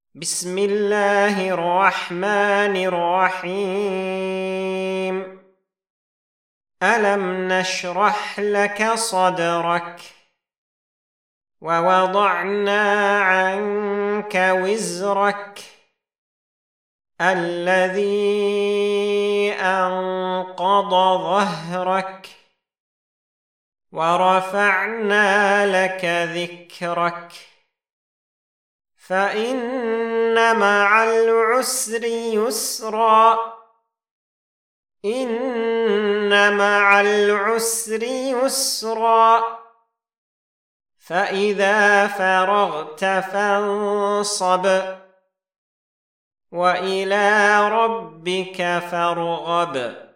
بسم الله الرحمن الرحيم. ألم نشرح لك صدرك ووضعنا عنك وزرك الذي أنقض ظهرك ورفعنا لك ذكرك فإن مع العسر يسرا إن مع العسر يسرا فإذا فرغت فانصب وإلى ربك فارغب.